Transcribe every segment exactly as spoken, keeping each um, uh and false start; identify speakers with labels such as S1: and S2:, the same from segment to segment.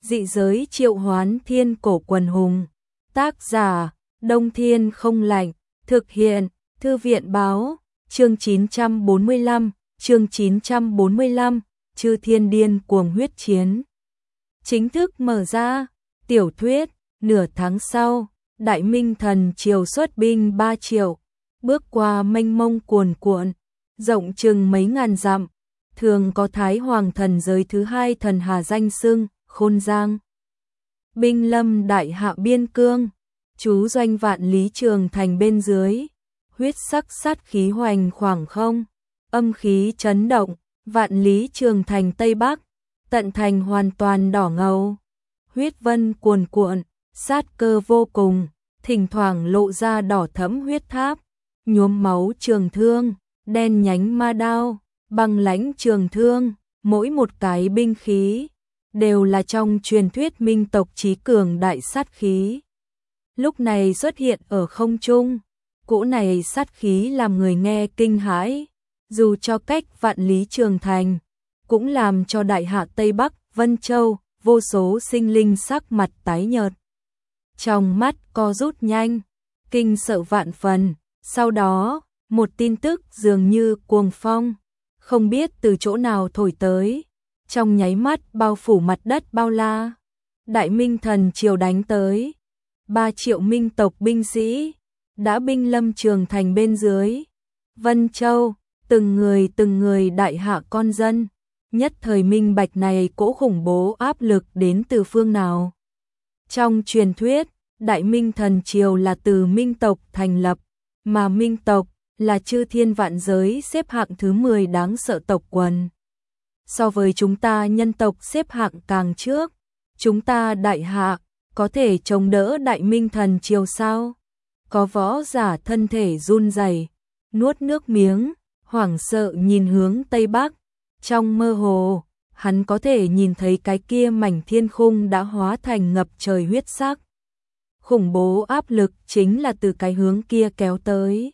S1: Dị giới triệu hoán thiên cổ quần hùng. Tác giả, Đông Thiên không lạnh. Thực hiện, Thư viện báo. Chương chín trăm bốn mươi lăm, chương chín trăm bốn mươi lăm, Chư Thiên Điên Cuồng Huyết Chiến. Chính thức mở ra, tiểu thuyết, nửa tháng sau, Đại Minh Thần Triều xuất binh ba triệu, bước qua mênh mông cuồn cuộn, rộng chừng mấy ngàn dặm, thường có Thái Hoàng thần giới thứ hai thần hà danh xưng, Khôn Giang. Binh lâm đại hạ biên cương, trú doanh vạn lý trường thành bên dưới, huyết sắc sát khí hoành khoảng không, âm khí chấn động, vạn lý trường thành Tây Bắc, tận thành hoàn toàn đỏ ngầu, huyết vân cuồn cuộn, sát cơ vô cùng, thỉnh thoảng lộ ra đỏ thẫm huyết tháp, nhuốm máu trường thương, đen nhánh ma đao, băng lãnh trường thương, mỗi một cái binh khí đều là trong truyền thuyết minh tộc chí cường đại sát khí. Lúc này xuất hiện ở không trung, cỗ này sát khí làm người nghe kinh hãi, dù cho cách vạn lý trường thành, cũng làm cho đại hạ Tây Bắc, Vân Châu, vô số sinh linh sắc mặt tái nhợt. Trong mắt co rút nhanh, kinh sợ vạn phần, sau đó, một tin tức dường như cuồng phong, không biết từ chỗ nào thổi tới, trong nháy mắt bao phủ mặt đất bao la. Đại Minh Thần Triều đánh tới, ba triệu minh tộc binh sĩ đã binh lâm trường thành bên dưới. Vân Châu, từng người từng người đại hạ con dân, nhất thời minh bạch này cỗ khủng bố áp lực đến từ phương nào. Trong truyền thuyết, Đại Minh Thần Triều là từ minh tộc thành lập, mà minh tộc là chư thiên vạn giới xếp hạng thứ mười đáng sợ tộc quần. So với chúng ta nhân tộc xếp hạng càng trước, chúng ta đại hạ có thể chống đỡ Đại Minh Thần Triều sao? Có võ giả thân thể run rẩy, nuốt nước miếng, hoảng sợ nhìn hướng Tây Bắc. Trong mơ hồ, hắn có thể nhìn thấy cái kia mảnh thiên khung đã hóa thành ngập trời huyết sắc. Khủng bố áp lực chính là từ cái hướng kia kéo tới.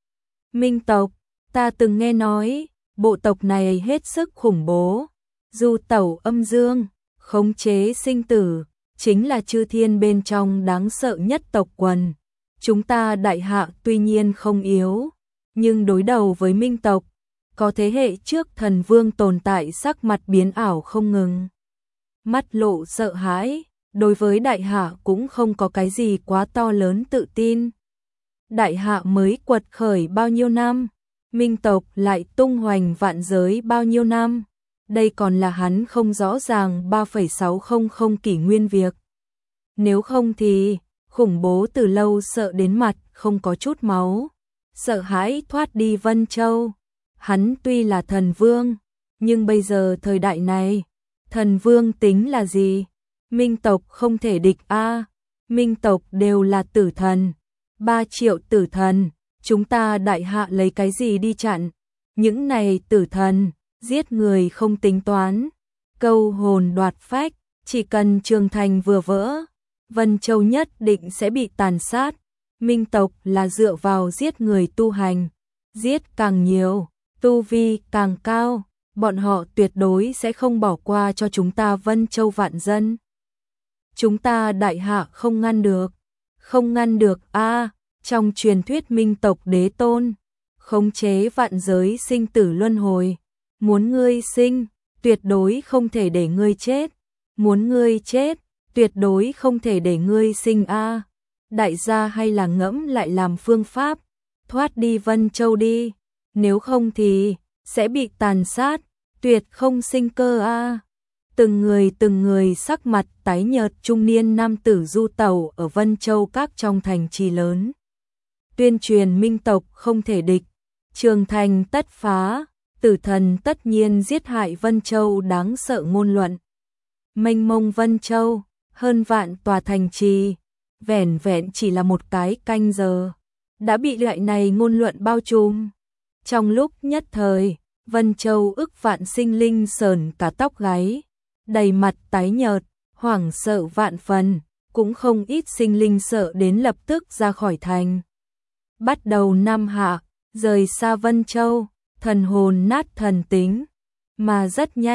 S1: Minh tộc, ta từng nghe nói, bộ tộc này hết sức khủng bố, du tẩu âm dương, khống chế sinh tử, chính là chư thiên bên trong đáng sợ nhất tộc quần. Chúng ta đại hạ tuy nhiên không yếu, nhưng đối đầu với minh tộc, có thế hệ trước thần vương tồn tại sắc mặt biến ảo không ngừng. Mắt lộ sợ hãi, đối với đại hạ cũng không có cái gì quá to lớn tự tin. Đại hạ mới quật khởi bao nhiêu năm, minh tộc lại tung hoành vạn giới bao nhiêu năm, đây còn là hắn không rõ ràng ba phẩy sáu không không kỷ nguyên việc. Nếu không thì, khủng bố từ lâu sợ đến mặt không có chút máu, sợ hãi thoát đi Vân Châu. Hắn tuy là thần vương, nhưng bây giờ thời đại này, thần vương tính là gì? Minh tộc không thể địch a, minh tộc đều là tử thần, ba triệu tử thần, chúng ta đại hạ lấy cái gì đi chặn? Những này tử thần, giết người không tính toán, câu hồn đoạt phách, chỉ cần trường thành vừa vỡ, Vân Châu nhất định sẽ bị tàn sát. Minh tộc là dựa vào giết người tu hành, giết càng nhiều, tu vi càng cao, bọn họ tuyệt đối sẽ không bỏ qua cho chúng ta Vân Châu vạn dân. Chúng ta đại hạ không ngăn được, không ngăn được a, à, trong truyền thuyết minh tộc đế tôn, khống chế vạn giới sinh tử luân hồi, muốn ngươi sinh, tuyệt đối không thể để ngươi chết, muốn ngươi chết, tuyệt đối không thể để ngươi sinh a. À. Đại gia hay là ngẫm lại làm phương pháp, thoát đi Vân Châu đi, nếu không thì sẽ bị tàn sát, tuyệt không sinh cơ a. À. Từng người từng người sắc mặt tái nhợt, trung niên nam tử du tẩu ở Vân Châu các trong thành trì lớn. Tuyên truyền minh tộc không thể địch, trường thành tất phá, tử thần tất nhiên giết hại Vân Châu đáng sợ ngôn luận. Mênh mông Vân Châu, hơn vạn tòa thành trì, vẻn vẹn chỉ là một cái canh giờ, đã bị loại này ngôn luận bao trùm. Trong lúc nhất thời, Vân Châu ức vạn sinh linh sờn cả tóc gáy, đầy mặt tái nhợt, hoảng sợ vạn phần, cũng không ít sinh linh sợ đến lập tức ra khỏi thành. Bắt đầu năm hạ, rời xa Vân Châu, thần hồn nát thần tính, mà rất nhanh,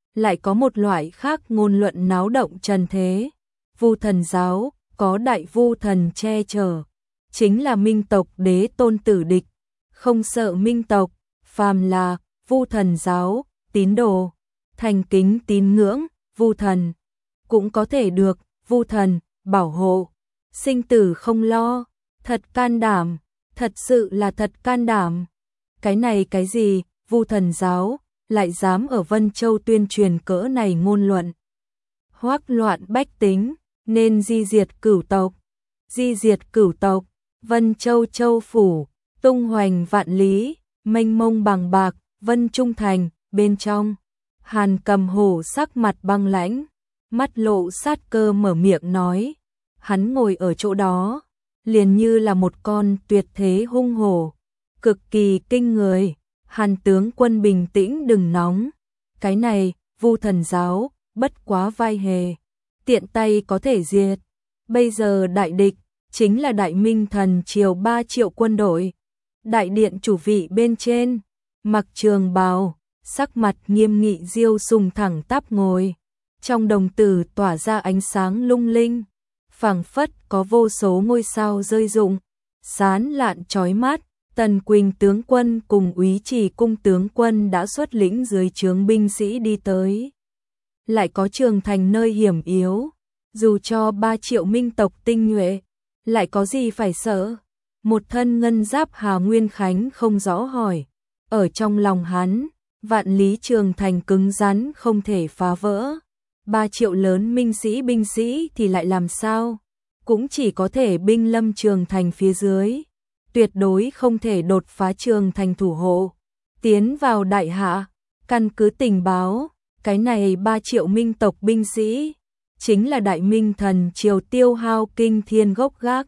S1: lại có một loại khác ngôn luận náo động trần thế. Vu Thần giáo có đại vu thần che chở, chính là Minh tộc đế tôn tử địch, không sợ Minh tộc, phàm là Vu Thần giáo tín đồ thành kính tín ngưỡng Vu Thần cũng có thể được Vu Thần bảo hộ, sinh tử không lo. Thật can đảm, thật sự là thật can đảm. Cái này cái gì, Vu Thần giáo lại dám ở Vân Châu tuyên truyền cỡ này ngôn luận. Hoắc loạn bách tính, nên di diệt cửu tộc. Di diệt cửu tộc, Vân Châu châu phủ, tung hoành vạn lý, mênh mông bằng bạc, Vân Trung thành, bên trong. Hàn Cầm Hổ sắc mặt băng lãnh, mắt lộ sát cơ mở miệng nói. Hắn ngồi ở chỗ đó, liền như là một con tuyệt thế hung hổ, cực kỳ kinh người. Hàn tướng quân bình tĩnh đừng nóng, cái này, Vu Thần giáo, bất quá vai hề, tiện tay có thể diệt. Bây giờ đại địch, chính là Đại Minh Thần triều ba triệu quân đội. Đại điện chủ vị bên trên, mặc trường bào, sắc mặt nghiêm nghị Diêu Sùng thẳng tắp ngồi, trong đồng tử tỏa ra ánh sáng lung linh, phảng phất có vô số ngôi sao rơi rụng, sáng lạn chói mắt. Tần Quỳnh tướng quân cùng Úy Trì cung tướng quân đã xuất lĩnh dưới trướng binh sĩ đi tới. Lại có Trường Thành nơi hiểm yếu, dù cho ba triệu Minh tộc tinh nhuệ, lại có gì phải sợ? Một thân ngân giáp Hà Nguyên Khánh không rõ hỏi, ở trong lòng hắn, vạn lý Trường Thành cứng rắn không thể phá vỡ. Ba triệu lớn minh sĩ binh sĩ thì lại làm sao? Cũng chỉ có thể binh lâm Trường Thành phía dưới. Tuyệt đối không thể đột phá Trường Thành thủ hộ, tiến vào đại hạ. Căn cứ tình báo, cái này ba triệu Minh tộc binh sĩ, chính là Đại Minh Thần triều tiêu hao kinh thiên gốc gác.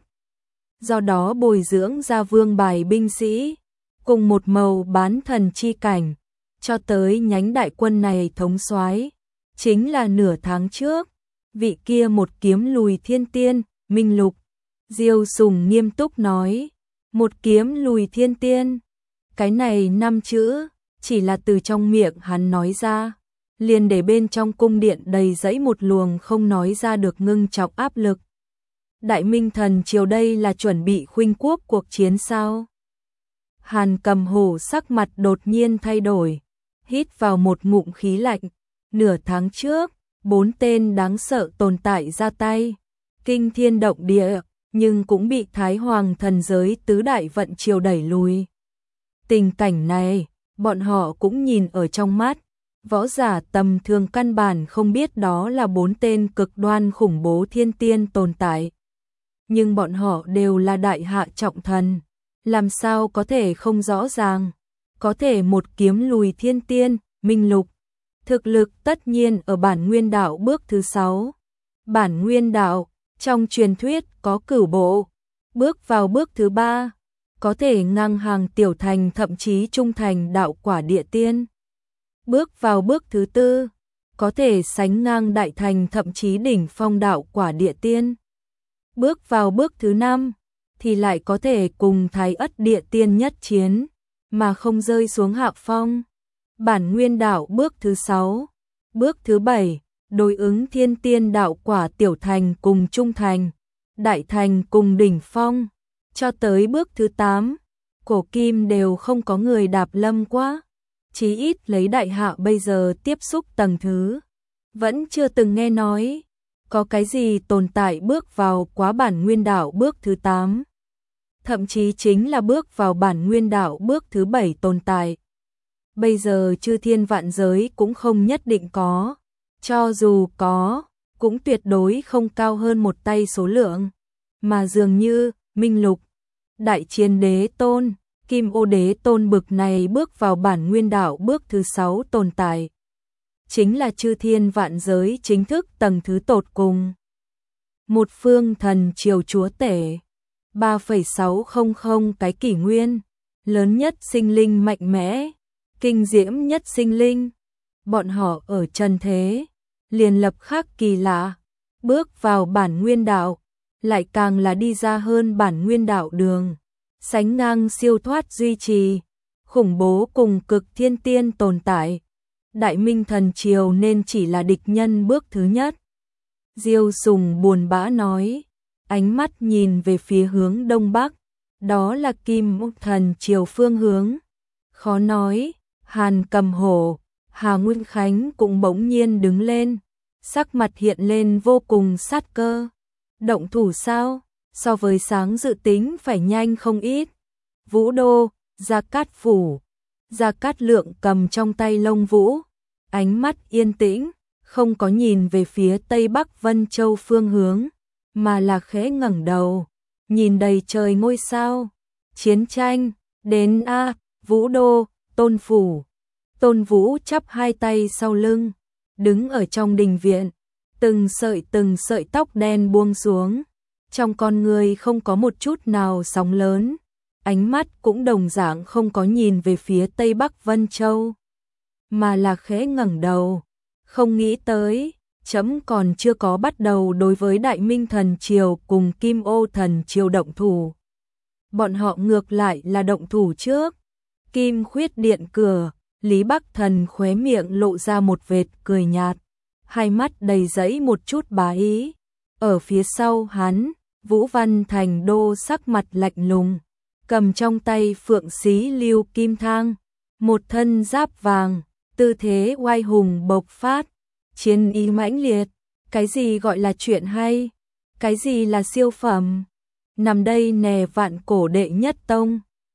S1: Do đó bồi dưỡng ra vương bài binh sĩ, cùng một màu bán thần chi cảnh, cho tới nhánh đại quân này thống soái chính là nửa tháng trước, vị kia một kiếm lùi thiên tiên, Minh Lục. Diêu Sùng nghiêm túc nói. Một kiếm lùi thiên tiên, cái này năm chữ, chỉ là từ trong miệng hắn nói ra, liền để bên trong cung điện đầy dẫy một luồng không nói ra được ngưng trọng áp lực. Đại Minh Thần triều đây là chuẩn bị khuynh quốc cuộc chiến sao? Hàn Cầm Hổ sắc mặt đột nhiên thay đổi, hít vào một ngụm khí lạnh. Nửa tháng trước, bốn tên đáng sợ tồn tại ra tay, kinh thiên động địa, nhưng cũng bị Thái Hoàng thần giới tứ đại vận triều đẩy lùi. Tình cảnh này, bọn họ cũng nhìn ở trong mắt, võ giả tầm thường căn bản không biết đó là bốn tên cực đoan khủng bố thiên tiên tồn tại. Nhưng bọn họ đều là đại hạ trọng thần, làm sao có thể không rõ ràng, có thể một kiếm lùi thiên tiên, Minh Lục. Thực lực tất nhiên ở bản nguyên đạo bước thứ sáu. Bản nguyên đạo, trong truyền thuyết có cửu bộ, bước vào bước thứ ba, có thể ngang hàng tiểu thành thậm chí trung thành đạo quả địa tiên. Bước vào bước thứ tư, có thể sánh ngang đại thành thậm chí đỉnh phong đạo quả địa tiên. Bước vào bước thứ năm, thì lại có thể cùng Thái Ất địa tiên nhất chiến, mà không rơi xuống hạ phong. Bản nguyên đạo bước thứ sáu, bước thứ bảy, đối ứng thiên tiên đạo quả tiểu thành cùng trung thành, đại thành cùng đỉnh phong, cho tới bước thứ tám, cổ kim đều không có người đạp lâm quá, chí ít lấy đại hạ bây giờ tiếp xúc tầng thứ, vẫn chưa từng nghe nói, có cái gì tồn tại bước vào quá bản nguyên đạo bước thứ tám, thậm chí chính là bước vào bản nguyên đạo bước thứ bảy tồn tại. Bây giờ chư thiên vạn giới cũng không nhất định có. Cho dù có, cũng tuyệt đối không cao hơn một tay số lượng, mà dường như Minh Lục, Đại Chiến Đế Tôn, Kim Ô Đế Tôn bực này bước vào bản nguyên đạo bước thứ sáu tồn tại, chính là chư thiên vạn giới chính thức tầng thứ tột cùng. Một phương thần triều chúa tể, ba phẩy sáu không không cái kỷ nguyên, lớn nhất sinh linh mạnh mẽ, kinh diễm nhất sinh linh, bọn họ ở trần thế liền lập khắc kỳ lạ, bước vào bản nguyên đạo, lại càng là đi ra hơn bản nguyên đạo đường, sánh ngang siêu thoát duy trì, khủng bố cùng cực thiên tiên tồn tại. Đại Minh thần triều nên chỉ là địch nhân bước thứ nhất. Diêu Sùng buồn bã nói, ánh mắt nhìn về phía hướng đông bắc, đó là Kim Mộc thần triều phương hướng. Khó nói, Hàn Cầm Hổ, Hà Nguyên Khánh cũng bỗng nhiên đứng lên, sắc mặt hiện lên vô cùng sát cơ. Động thủ sao? So với sáng dự tính phải nhanh không ít. Vũ Đô, Gia Cát Phủ, Gia Cát Lượng cầm trong tay lông vũ, ánh mắt yên tĩnh, không có nhìn về phía Tây Bắc Vân Châu phương hướng, mà là khẽ ngẩng đầu, nhìn đầy trời ngôi sao. Chiến tranh, đến a, Vũ Đô, Tôn Phủ. Tôn Vũ chắp hai tay sau lưng, đứng ở trong đình viện, từng sợi từng sợi tóc đen buông xuống, trong con người không có một chút nào sóng lớn, ánh mắt cũng đồng dạng không có nhìn về phía Tây Bắc Vân Châu, mà là khẽ ngẩng đầu, không nghĩ tới, chấm còn chưa có bắt đầu đối với Đại Minh thần triều cùng Kim Ô thần triều động thủ. Bọn họ ngược lại là động thủ trước. Kim Khuyết điện cửa, Lý Bắc Thần khóe miệng lộ ra một vệt cười nhạt, hai mắt đầy dẫy một chút bá ý. Ở phía sau hắn, Vũ Văn Thành Đô sắc mặt lạnh lùng, cầm trong tay phượng xí lưu kim thang, một thân giáp vàng, tư thế oai hùng bộc phát, chiến ý mãnh liệt. Cái gì gọi là chuyện hay? Cái gì là siêu phẩm? Nằm đây nè vạn cổ đệ nhất tông.